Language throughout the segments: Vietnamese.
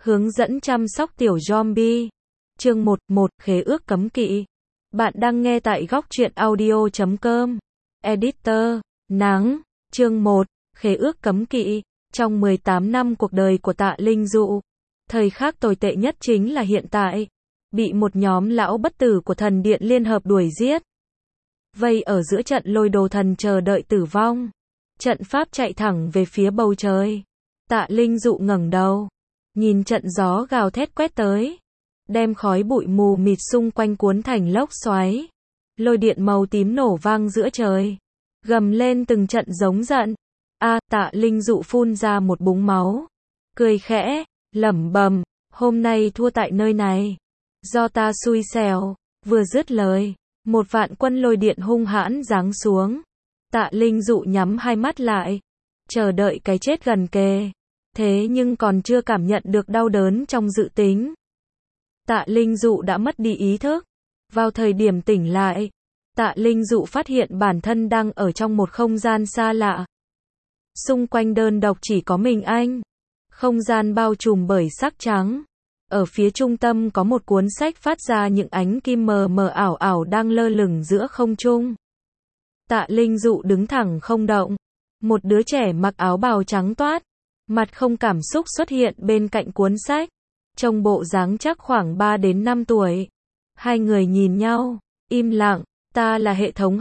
Hướng dẫn chăm sóc tiểu zombie. Chương 1, khế ước cấm kỵ. Bạn đang nghe tại góc truyện audio.com. Editor, Nắng. Chương 1, khế ước cấm kỵ. Trong 18 năm cuộc đời của Tạ Linh Dụ, thời khắc tồi tệ nhất chính là hiện tại. Bị một nhóm lão bất tử của thần điện liên hợp đuổi giết. Vây ở giữa trận lôi đồ thần chờ đợi tử vong. Trận pháp chạy thẳng về phía bầu trời. Tạ Linh Dụ ngẩng đầu, nhìn trận gió gào thét quét tới, đem khói bụi mù mịt xung quanh cuốn thành lốc xoáy. Lôi điện màu tím nổ vang giữa trời, gầm lên từng trận giống giận. Tạ Linh Dụ phun ra một búng máu, cười khẽ, lẩm bẩm, hôm nay thua tại nơi này, do ta xui xẻo. Vừa dứt lời, một vạn quân lôi điện hung hãn giáng xuống. Tạ Linh Dụ nhắm hai mắt lại, chờ đợi cái chết gần kề. Thế nhưng còn chưa cảm nhận được đau đớn trong dự tính, Tạ Linh Dụ đã mất đi ý thức. Vào thời điểm tỉnh lại, Tạ Linh Dụ phát hiện bản thân đang ở trong một không gian xa lạ. Xung quanh đơn độc chỉ có mình anh. Không gian bao trùm bởi sắc trắng. Ở phía trung tâm có một cuốn sách phát ra những ánh kim mờ mờ ảo ảo đang lơ lửng giữa không trung. Tạ Linh Dụ đứng thẳng không động. Một đứa trẻ mặc áo bào trắng toát, mặt không cảm xúc xuất hiện bên cạnh cuốn sách. Trông bộ dáng chắc khoảng 3 đến 5 tuổi. Hai người nhìn nhau, im lặng. Ta là hệ thống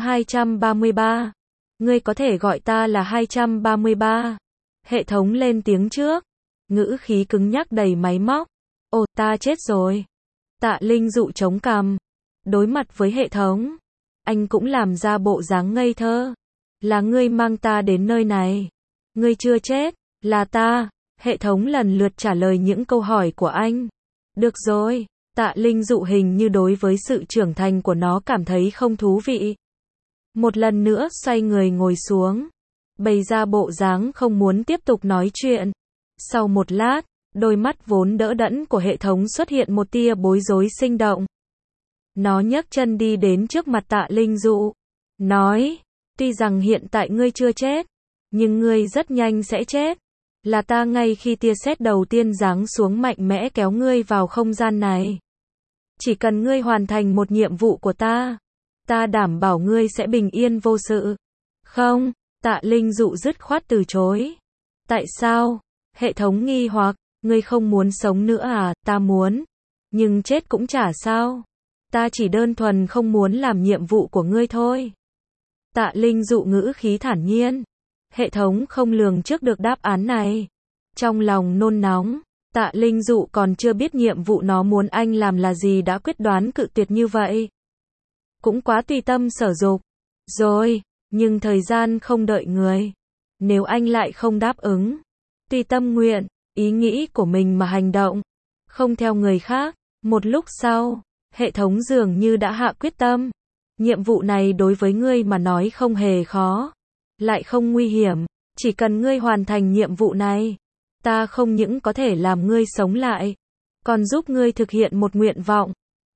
233. Ngươi có thể gọi ta là 233. Hệ thống lên tiếng trước, ngữ khí cứng nhắc đầy máy móc. Ồ, ta chết rồi. Tạ Linh Dụ chống cằm, đối mặt với hệ thống. Anh cũng làm ra bộ dáng ngây thơ. Là ngươi mang ta đến nơi này. Ngươi chưa chết, là ta. Hệ thống lần lượt trả lời những câu hỏi của anh. Được rồi. Tạ Linh Dụ hình như đối với sự trưởng thành của nó cảm thấy không thú vị. Một lần nữa xoay người ngồi xuống, bày ra bộ dáng không muốn tiếp tục nói chuyện. Sau một lát, đôi mắt vốn đỡ đẫn của hệ thống xuất hiện một tia bối rối sinh động. Nó nhấc chân đi đến trước mặt Tạ Linh Dụ, nói, tuy rằng hiện tại ngươi chưa chết, nhưng ngươi rất nhanh sẽ chết. Là ta ngay khi tia sét đầu tiên giáng xuống mạnh mẽ kéo ngươi vào không gian này. Chỉ cần ngươi hoàn thành một nhiệm vụ của ta, ta đảm bảo ngươi sẽ bình yên vô sự. Không, Tạ Linh Dụ dứt khoát từ chối. Tại sao? Hệ thống nghi hoặc, ngươi không muốn sống nữa à? Ta muốn, nhưng chết cũng chả sao. Ta chỉ đơn thuần không muốn làm nhiệm vụ của ngươi thôi. Tạ Linh Dụ ngữ khí thản nhiên. Hệ thống không lường trước được đáp án này. Trong lòng nôn nóng, Tạ Linh Dụ còn chưa biết nhiệm vụ nó muốn anh làm là gì đã quyết đoán cự tuyệt như vậy. Cũng quá tùy tâm sở dục. Rồi, nhưng thời gian không đợi người. Nếu anh lại không đáp ứng, tùy tâm nguyện, ý nghĩ của mình mà hành động, không theo người khác. Một lúc sau, hệ thống dường như đã hạ quyết tâm. Nhiệm vụ này đối với ngươi mà nói không hề khó, lại không nguy hiểm. Chỉ cần ngươi hoàn thành nhiệm vụ này, ta không những có thể làm ngươi sống lại, còn giúp ngươi thực hiện một nguyện vọng.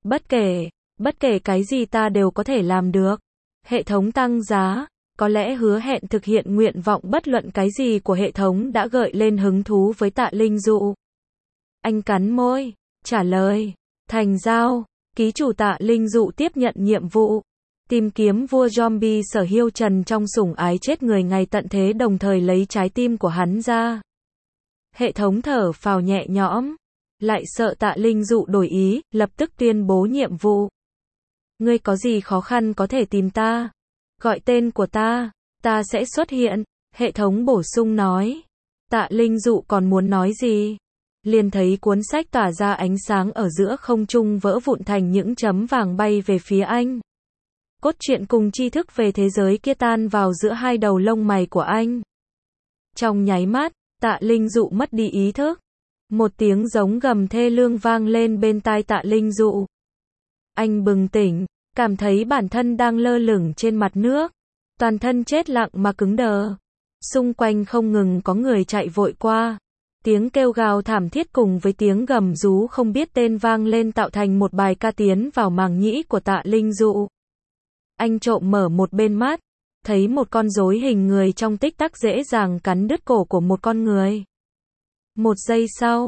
Bất kể cái gì ta đều có thể làm được. Hệ thống tăng giá, có lẽ hứa hẹn thực hiện nguyện vọng bất luận cái gì của hệ thống đã gợi lên hứng thú với Tạ Linh Dụ. Anh cắn môi, trả lời, thành giao. Ký chủ Tạ Linh Dụ tiếp nhận nhiệm vụ. Tìm kiếm vua zombie Sở Hiêu Trần trong sủng ái chết người ngày tận thế, đồng thời lấy trái tim của hắn ra. Hệ thống thở phào nhẹ nhõm, lại sợ Tạ Linh Dụ đổi ý, lập tức tuyên bố nhiệm vụ. Ngươi có gì khó khăn có thể tìm ta. Gọi tên của ta sẽ xuất hiện. Hệ thống bổ sung nói. Tạ Linh Dụ còn muốn nói gì, liền thấy cuốn sách tỏa ra ánh sáng ở giữa không trung vỡ vụn thành những chấm vàng bay về phía anh. Cốt truyện cùng tri thức về thế giới kia tan vào giữa hai đầu lông mày của anh. Trong nháy mắt, Tạ Linh Dụ mất đi ý thức. Một tiếng giống gầm thê lương vang lên bên tai Tạ Linh Dụ. Anh bừng tỉnh, cảm thấy bản thân đang lơ lửng trên mặt nước. Toàn thân chết lặng mà cứng đờ. Xung quanh không ngừng có người chạy vội qua. Tiếng kêu gào thảm thiết cùng với tiếng gầm rú không biết tên vang lên tạo thành một bài ca tiến vào màng nhĩ của Tạ Linh Dụ. Anh trộm mở một bên mắt, thấy một con rối hình người trong tích tắc dễ dàng cắn đứt cổ của một con người. Một giây sau,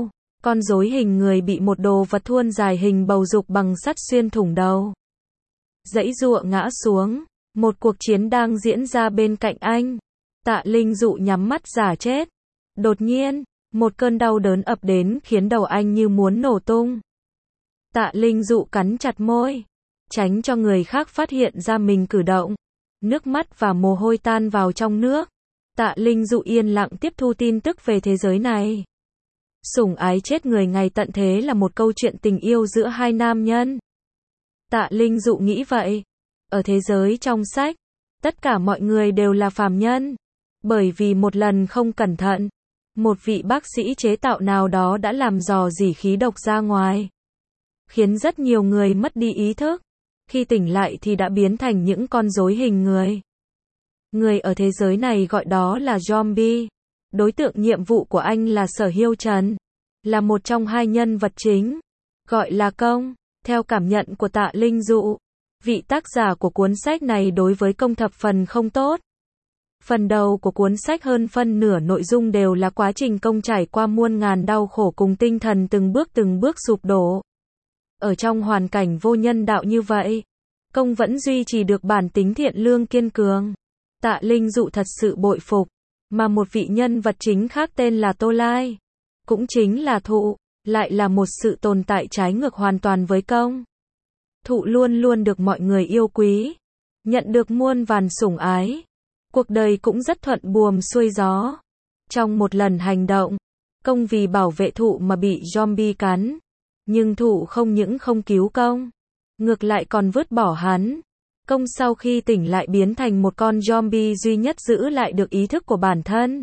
con rối hình người bị một đồ vật thuôn dài hình bầu dục bằng sắt xuyên thủng đầu. Giãy giụa ngã xuống. Một cuộc chiến đang diễn ra bên cạnh anh. Tạ Linh Dụ nhắm mắt giả chết. Đột nhiên, một cơn đau đớn ập đến khiến đầu anh như muốn nổ tung. Tạ Linh Dụ cắn chặt môi, tránh cho người khác phát hiện ra mình cử động. Nước mắt và mồ hôi tan vào trong nước. Tạ Linh Dụ yên lặng tiếp thu tin tức về thế giới này. Sủng ái chết người ngày tận thế là một câu chuyện tình yêu giữa hai nam nhân. Tạ Linh Dụ nghĩ vậy. Ở thế giới trong sách, tất cả mọi người đều là phàm nhân. Bởi vì một lần không cẩn thận, một vị bác sĩ chế tạo nào đó đã làm rò rỉ khí độc ra ngoài, khiến rất nhiều người mất đi ý thức. Khi tỉnh lại thì đã biến thành những con rối hình người. Người ở thế giới này gọi đó là zombie. Đối tượng nhiệm vụ của anh là Sở Hiêu Trần, là một trong hai nhân vật chính, gọi là Công. Theo cảm nhận của Tạ Linh Dụ, vị tác giả của cuốn sách này đối với Công thập phần không tốt. Phần đầu của cuốn sách hơn phân nửa nội dung đều là quá trình Công trải qua muôn ngàn đau khổ cùng tinh thần từng bước sụp đổ. Ở trong hoàn cảnh vô nhân đạo như vậy, Công vẫn duy trì được bản tính thiện lương kiên cường. Tạ Linh Dụ thật sự bội phục. Mà một vị nhân vật chính khác tên là Tô Lai, cũng chính là Thụ, lại là một sự tồn tại trái ngược hoàn toàn với Công. Thụ luôn luôn được mọi người yêu quý, nhận được muôn vàn sủng ái. Cuộc đời cũng rất thuận buồm xuôi gió. Trong một lần hành động, Công vì bảo vệ Thụ mà bị zombie cắn. Nhưng Thụ không những không cứu Công, ngược lại còn vứt bỏ hắn. Công sau khi tỉnh lại biến thành một con zombie duy nhất giữ lại được ý thức của bản thân.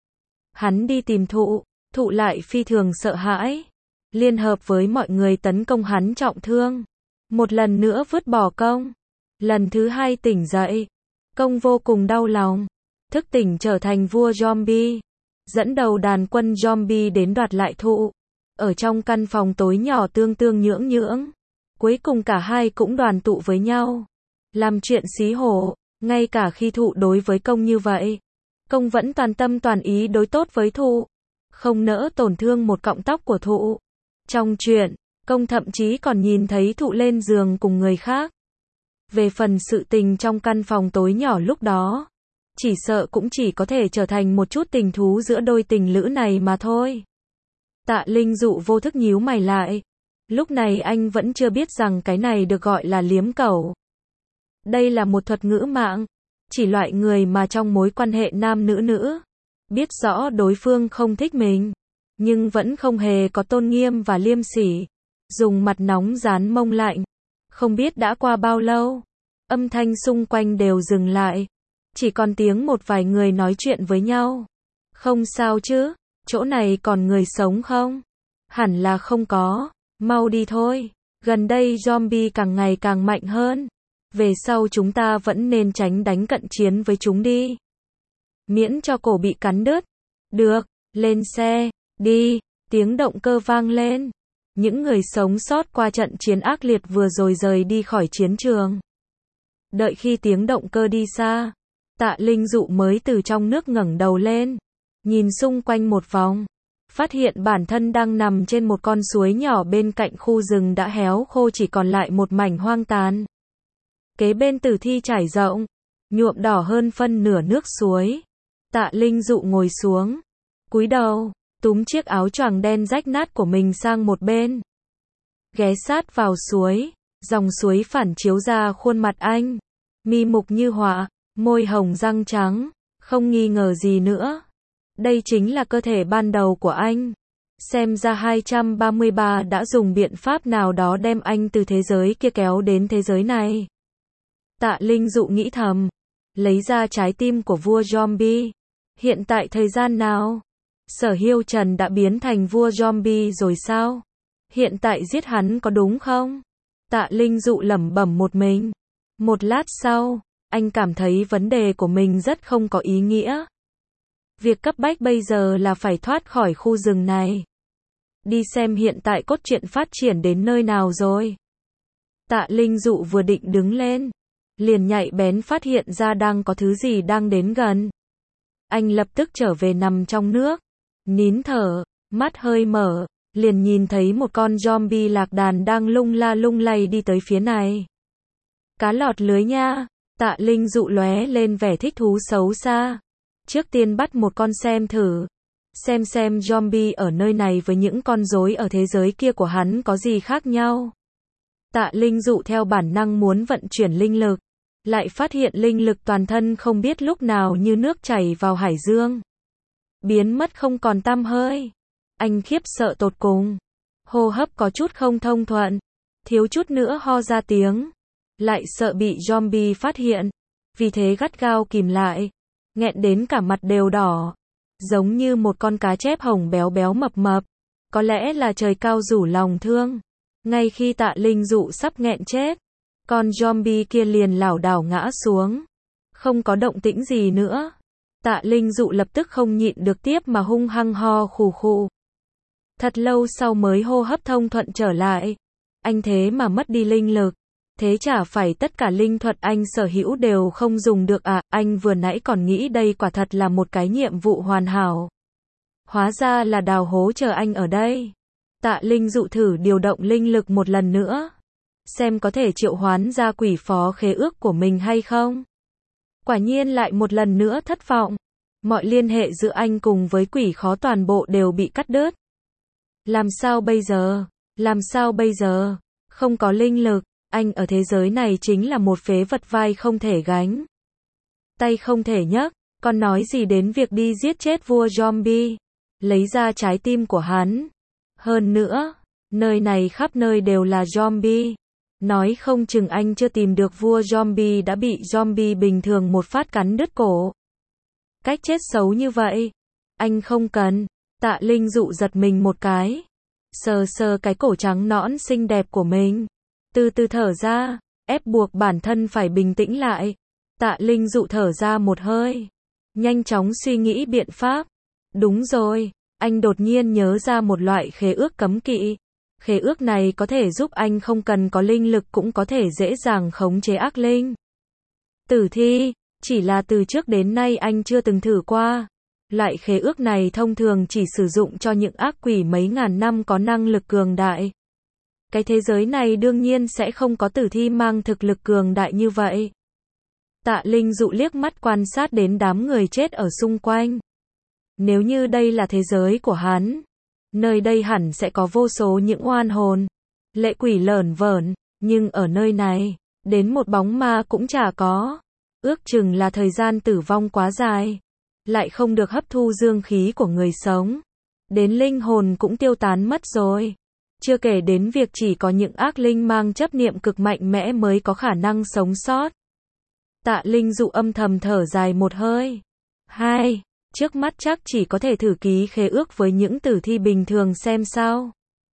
Hắn đi tìm Thụ, Thụ lại phi thường sợ hãi, liên hợp với mọi người tấn công hắn trọng thương. Một lần nữa vứt bỏ Công. Lần thứ hai tỉnh dậy, Công vô cùng đau lòng, thức tỉnh trở thành vua zombie, dẫn đầu đàn quân zombie đến đoạt lại Thụ. Ở trong căn phòng tối nhỏ tương tương nhưỡng nhưỡng, cuối cùng cả hai cũng đoàn tụ với nhau, làm chuyện xí hổ. Ngay cả khi Thụ đối với Công như vậy, Công vẫn toàn tâm toàn ý đối tốt với Thụ, không nỡ tổn thương một cọng tóc của Thụ. Trong truyện, Công thậm chí còn nhìn thấy Thụ lên giường cùng người khác. Về phần sự tình trong căn phòng tối nhỏ lúc đó, chỉ sợ cũng chỉ có thể trở thành một chút tình thú giữa đôi tình lữ này mà thôi. Tạ Linh Dụ vô thức nhíu mày lại. Lúc này anh vẫn chưa biết rằng cái này được gọi là liếm cẩu. Đây là một thuật ngữ mạng, chỉ loại người mà trong mối quan hệ nam nữ, biết rõ đối phương không thích mình, nhưng vẫn không hề có tôn nghiêm và liêm sỉ, dùng mặt nóng dán mông lạnh. Không biết đã qua bao lâu, âm thanh xung quanh đều dừng lại, chỉ còn tiếng một vài người nói chuyện với nhau. Không sao chứ, chỗ này còn người sống không? Hẳn là không có, mau đi thôi, gần đây zombie càng ngày càng mạnh hơn. Về sau chúng ta vẫn nên tránh đánh cận chiến với chúng đi, miễn cho cổ bị cắn đứt. Được, lên xe, đi. Tiếng động cơ vang lên. Những người sống sót qua trận chiến ác liệt vừa rồi rời đi khỏi chiến trường. Đợi khi tiếng động cơ đi xa, Tạ Linh Dụ mới từ trong nước ngẩng đầu lên, nhìn xung quanh một vòng, phát hiện bản thân đang nằm trên một con suối nhỏ bên cạnh khu rừng đã héo khô, chỉ còn lại một mảnh hoang tàn. Kế bên tử thi trải rộng, nhuộm đỏ hơn phân nửa nước suối. Tạ Linh Dụ ngồi xuống, cúi đầu, túm chiếc áo choàng đen rách nát của mình sang một bên, ghé sát vào suối. Dòng suối phản chiếu ra khuôn mặt anh, mi mục như họa, môi hồng răng trắng, không nghi ngờ gì nữa. Đây chính là cơ thể ban đầu của anh. Xem ra 233 đã dùng biện pháp nào đó đem anh từ thế giới kia kéo đến thế giới này. Tạ Linh Dụ nghĩ thầm, lấy ra trái tim của vua zombie. Hiện tại thời gian nào? Sở Hiêu Trần đã biến thành vua zombie rồi sao? Hiện tại giết hắn có đúng không? Tạ Linh Dụ lẩm bẩm một mình. Một lát sau, anh cảm thấy vấn đề của mình rất không có ý nghĩa. Việc cấp bách bây giờ là phải thoát khỏi khu rừng này. Đi xem hiện tại cốt truyện phát triển đến nơi nào rồi. Tạ Linh Dụ vừa định đứng lên, liền nhạy bén phát hiện ra đang có thứ gì đang đến gần. Anh lập tức trở về nằm trong nước, nín thở, mắt hơi mở, liền nhìn thấy một con zombie lạc đàn đang lung la lung lay đi tới phía này. Cá lọt lưới nha, Tạ Linh Dụ lóe lên vẻ thích thú xấu xa. Trước tiên bắt một con xem thử. Xem zombie ở nơi này với những con rối ở thế giới kia của hắn có gì khác nhau. Tạ Linh Dụ theo bản năng muốn vận chuyển linh lực, lại phát hiện linh lực toàn thân không biết lúc nào như nước chảy vào hải dương. Biến mất không còn tăm hơi. Anh khiếp sợ tột cùng. Hô hấp có chút không thông thuận. Thiếu chút nữa ho ra tiếng. Lại sợ bị zombie phát hiện. Vì thế gắt gao kìm lại. Nghẹn đến cả mặt đều đỏ. Giống như một con cá chép hồng béo béo mập mập. Có lẽ là trời cao rủ lòng thương. Ngay khi Tạ Linh Dụ sắp nghẹn chết, con zombie kia liền lảo đảo ngã xuống. Không có động tĩnh gì nữa. Tạ Linh Dụ lập tức không nhịn được tiếp mà hung hăng ho khù khù. Thật lâu sau mới hô hấp thông thuận trở lại. Anh thế mà mất đi linh lực. Thế chả phải tất cả linh thuật anh sở hữu đều không dùng được à? Anh vừa nãy còn nghĩ đây quả thật là một cái nhiệm vụ hoàn hảo. Hóa ra là đào hố chờ anh ở đây. Tạ Linh Dụ thử điều động linh lực một lần nữa. Xem có thể triệu hoán ra quỷ phó khế ước của mình hay không. Quả nhiên lại một lần nữa thất vọng. Mọi liên hệ giữa anh cùng với quỷ khó toàn bộ đều bị cắt đứt. Làm sao bây giờ? Làm sao bây giờ? Không có linh lực, anh ở thế giới này chính là một phế vật vai không thể gánh. Tay không thể nhấc, còn nói gì đến việc đi giết chết vua zombie. Lấy ra trái tim của hắn. Hơn nữa, nơi này khắp nơi đều là zombie. Nói không chừng anh chưa tìm được vua zombie đã bị zombie bình thường một phát cắn đứt cổ. Cách chết xấu như vậy. Anh không cần. Tạ Linh Dụ giật mình một cái. Sờ sờ cái cổ trắng nõn xinh đẹp của mình. Từ từ thở ra, ép buộc bản thân phải bình tĩnh lại. Tạ Linh Dụ thở ra một hơi. Nhanh chóng suy nghĩ biện pháp. Đúng rồi, anh đột nhiên nhớ ra một loại khế ước cấm kỵ. Khế ước này có thể giúp anh không cần có linh lực cũng có thể dễ dàng khống chế ác linh. Tử thi, chỉ là từ trước đến nay anh chưa từng thử qua. Loại khế ước này thông thường chỉ sử dụng cho những ác quỷ mấy ngàn năm có năng lực cường đại. Cái thế giới này đương nhiên sẽ không có tử thi mang thực lực cường đại như vậy. Tạ Linh Dụ liếc mắt quan sát đến đám người chết ở xung quanh. Nếu như đây là thế giới của hắn, nơi đây hẳn sẽ có vô số những oan hồn, lệ quỷ lởn vởn, nhưng ở nơi này, đến một bóng ma cũng chả có. Ước chừng là thời gian tử vong quá dài, lại không được hấp thu dương khí của người sống. Đến linh hồn cũng tiêu tán mất rồi. Chưa kể đến việc chỉ có những ác linh mang chấp niệm cực mạnh mẽ mới có khả năng sống sót. Tạ Linh Dụ âm thầm thở dài một hơi. Trước mắt chắc chỉ có thể thử ký khế ước với những tử thi bình thường xem sao.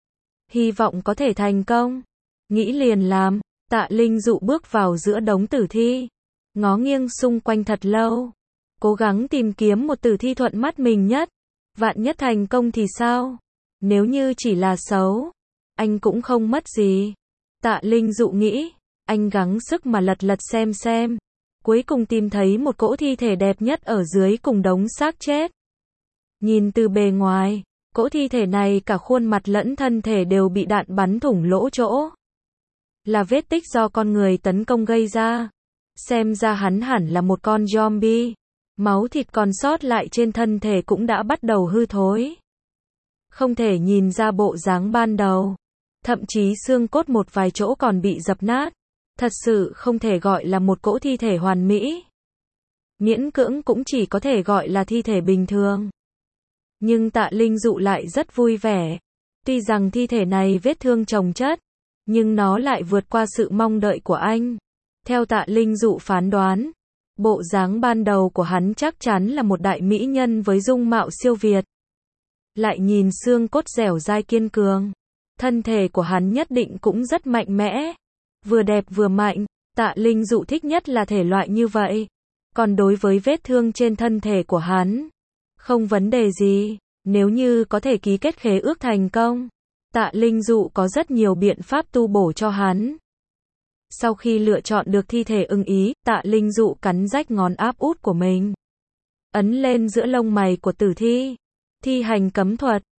Hy vọng có thể thành công. Nghĩ liền làm, Tạ Linh Dụ bước vào giữa đống tử thi. Ngó nghiêng xung quanh thật lâu. Cố gắng tìm kiếm một tử thi thuận mắt mình nhất. Vạn nhất thành công thì sao? Nếu như chỉ là xấu, anh cũng không mất gì. Tạ Linh Dụ nghĩ, anh gắng sức mà lật lật xem. Cuối cùng tìm thấy một cỗ thi thể đẹp nhất ở dưới cùng đống xác chết. Nhìn từ bề ngoài, cỗ thi thể này cả khuôn mặt lẫn thân thể đều bị đạn bắn thủng lỗ chỗ. Là vết tích do con người tấn công gây ra. Xem ra hắn hẳn là một con zombie. Máu thịt còn sót lại trên thân thể cũng đã bắt đầu hư thối. Không thể nhìn ra bộ dáng ban đầu. Thậm chí xương cốt một vài chỗ còn bị dập nát. Thật sự không thể gọi là một cỗ thi thể hoàn mỹ. Miễn cưỡng cũng chỉ có thể gọi là thi thể bình thường. Nhưng Tạ Linh Dụ lại rất vui vẻ. Tuy rằng thi thể này vết thương chồng chất, nhưng nó lại vượt qua sự mong đợi của anh. Theo Tạ Linh Dụ phán đoán, bộ dáng ban đầu của hắn chắc chắn là một đại mỹ nhân với dung mạo siêu việt. Lại nhìn xương cốt dẻo dai kiên cường, thân thể của hắn nhất định cũng rất mạnh mẽ. Vừa đẹp vừa mạnh, Tạ Linh Dụ thích nhất là thể loại như vậy. Còn đối với vết thương trên thân thể của hắn, không vấn đề gì. Nếu như có thể ký kết khế ước thành công, Tạ Linh Dụ có rất nhiều biện pháp tu bổ cho hắn. Sau khi lựa chọn được thi thể ưng ý, Tạ Linh Dụ cắn rách ngón áp út của mình. Ấn lên giữa lông mày của tử thi. Thi hành cấm thuật.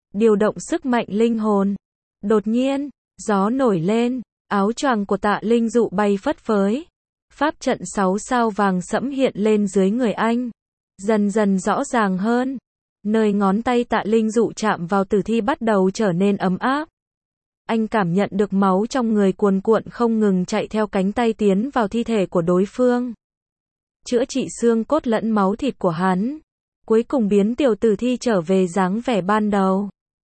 điều động sức mạnh linh hồn. Đột nhiên, gió nổi lên, áo choàng của Tạ Linh Dụ bay phất phới. Pháp trận 6 sao vàng sẫm hiện lên dưới người anh, dần dần rõ ràng hơn. Nơi ngón tay Tạ Linh Dụ chạm vào tử thi bắt đầu trở nên ấm áp. Anh cảm nhận được máu trong người cuồn cuộn không ngừng chạy theo cánh tay tiến vào thi thể của đối phương. Chữa trị xương cốt lẫn máu thịt của hắn. Cuối cùng biến tiểu tử thi trở về dáng vẻ ban đầu.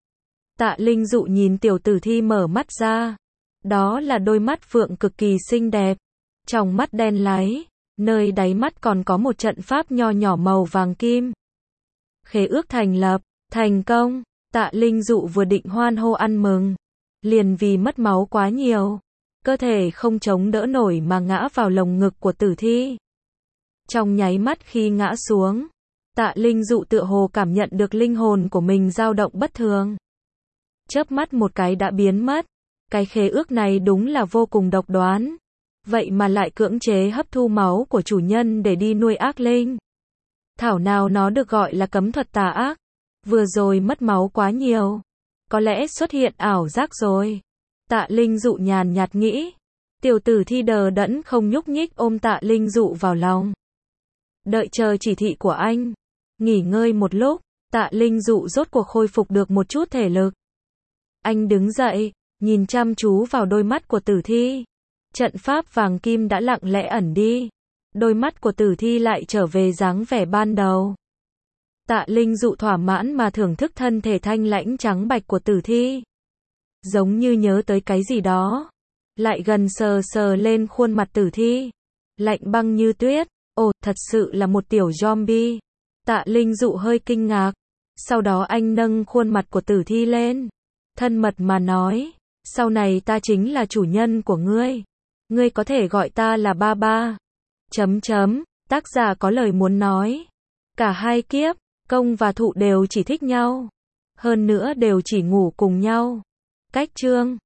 Tạ Linh Dụ nhìn tiểu tử thi mở mắt ra. Đó là đôi mắt phượng cực kỳ xinh đẹp. Trong mắt đen láy, nơi đáy mắt còn có một trận pháp nho nhỏ màu vàng kim. Khế ước thành lập, thành công. Tạ Linh Dụ vừa định hoan hô ăn mừng, liền vì mất máu quá nhiều, cơ thể không chống đỡ nổi mà ngã vào lồng ngực của tử thi. Trong nháy mắt khi ngã xuống, Tạ Linh Dụ tựa hồ cảm nhận được linh hồn của mình dao động bất thường. Chớp mắt một cái đã biến mất. Cái khế ước này đúng là vô cùng độc đoán. Vậy mà lại cưỡng chế hấp thu máu của chủ nhân để đi nuôi ác linh. Thảo nào nó được gọi là cấm thuật tà ác. Vừa rồi mất máu quá nhiều, có lẽ xuất hiện ảo giác rồi. Tạ Linh Dụ nhàn nhạt nghĩ. Tiểu tử thi đờ đẫn không nhúc nhích ôm Tạ Linh Dụ vào lòng. Đợi chờ chỉ thị của anh. Nghỉ ngơi một lúc, Tạ Linh Dụ rốt cuộc khôi phục được một chút thể lực. Anh đứng dậy, nhìn chăm chú vào đôi mắt của tử thi. Trận pháp vàng kim đã lặng lẽ ẩn đi. Đôi mắt của tử thi lại trở về dáng vẻ ban đầu. Tạ Linh Dụ thỏa mãn mà thưởng thức thân thể thanh lãnh trắng bạch của tử thi. Giống như nhớ tới cái gì đó. Lại gần sờ sờ lên khuôn mặt tử thi. Lạnh băng như tuyết. Ồ, thật sự là một tiểu zombie. Tạ Linh Dụ hơi kinh ngạc. Sau đó anh nâng khuôn mặt của tử thi lên. Thân mật mà nói. Sau này ta chính là chủ nhân của ngươi. Ngươi có thể gọi ta là ba ba. Tác giả có lời muốn nói. Cả hai kiếp, công và thụ đều chỉ thích nhau. Hơn nữa đều chỉ ngủ cùng nhau. Cách chương